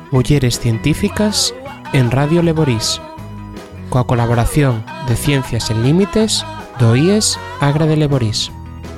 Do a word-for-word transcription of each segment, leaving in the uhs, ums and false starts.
Mulleres Científicas en Radio Leborís, coa colaboración de Ciencias Sen Límites do I E S Agra de Leborís.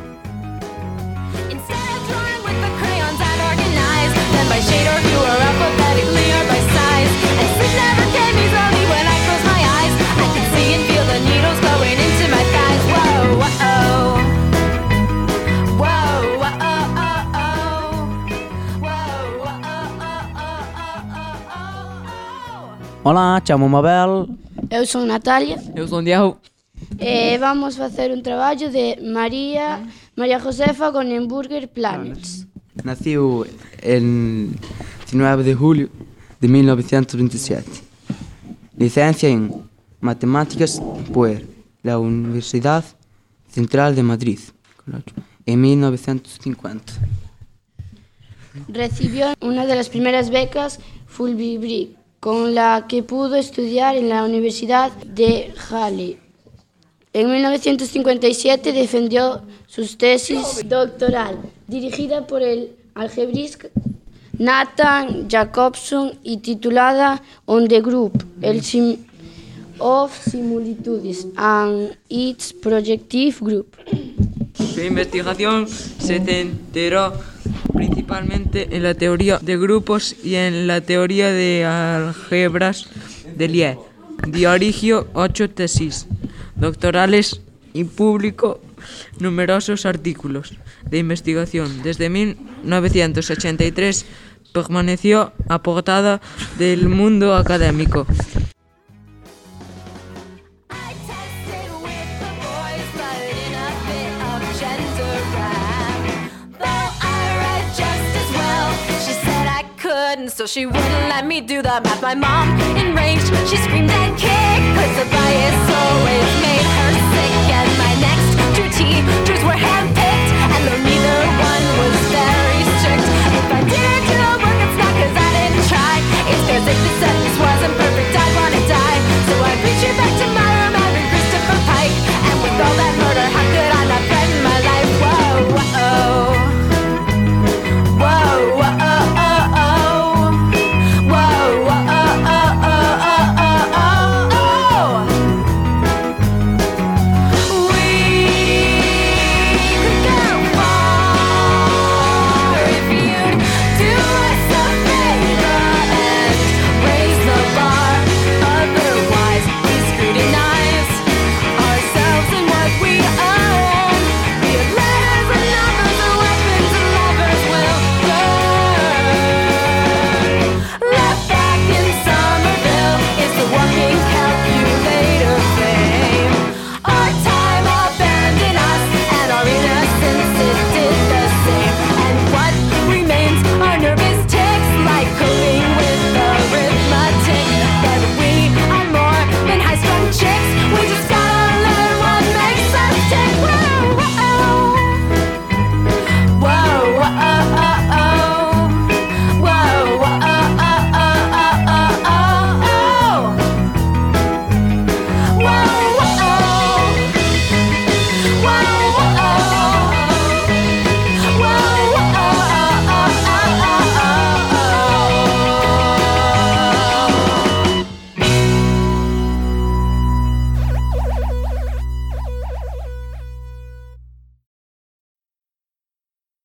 Olá, chamo-me Abel. Eu son Natalia. Eu son Diego. E vamos facer un traballo de María María Josefa con Hamburger Planets. Nació el diecinueve de julio de mil novecientos veintisiete. Licencia en Matemáticas por la Universidad Central de Madrid en mil novecientos cincuenta. Recibió una de las primeras becas Fulbright, con la que pudo estudiar en la Universidad de Halle. En mil novecientos cincuenta y siete defendió su tesis doctoral, dirigida por el algebrista Nathan Jacobson y titulada On the Group el sim of Similitudes and its Projective Group. Su investigación se centró principalmente en la teoría de grupos y en la teoría de álgebras de Lie. Dirigió ocho tesis doctorales y publicó numerosos artículos de investigación. Desde mil novecientos ochenta y tres permaneció apartada del mundo académico. So she wouldn't let me do the math. My mom, enraged, she screamed and kicked, 'cause the bias always made her sick. And my next two teachers were handpicked, and though neither one was very strict, if I didn't do the work, it's not 'cause I didn't try, it's 'cause if they said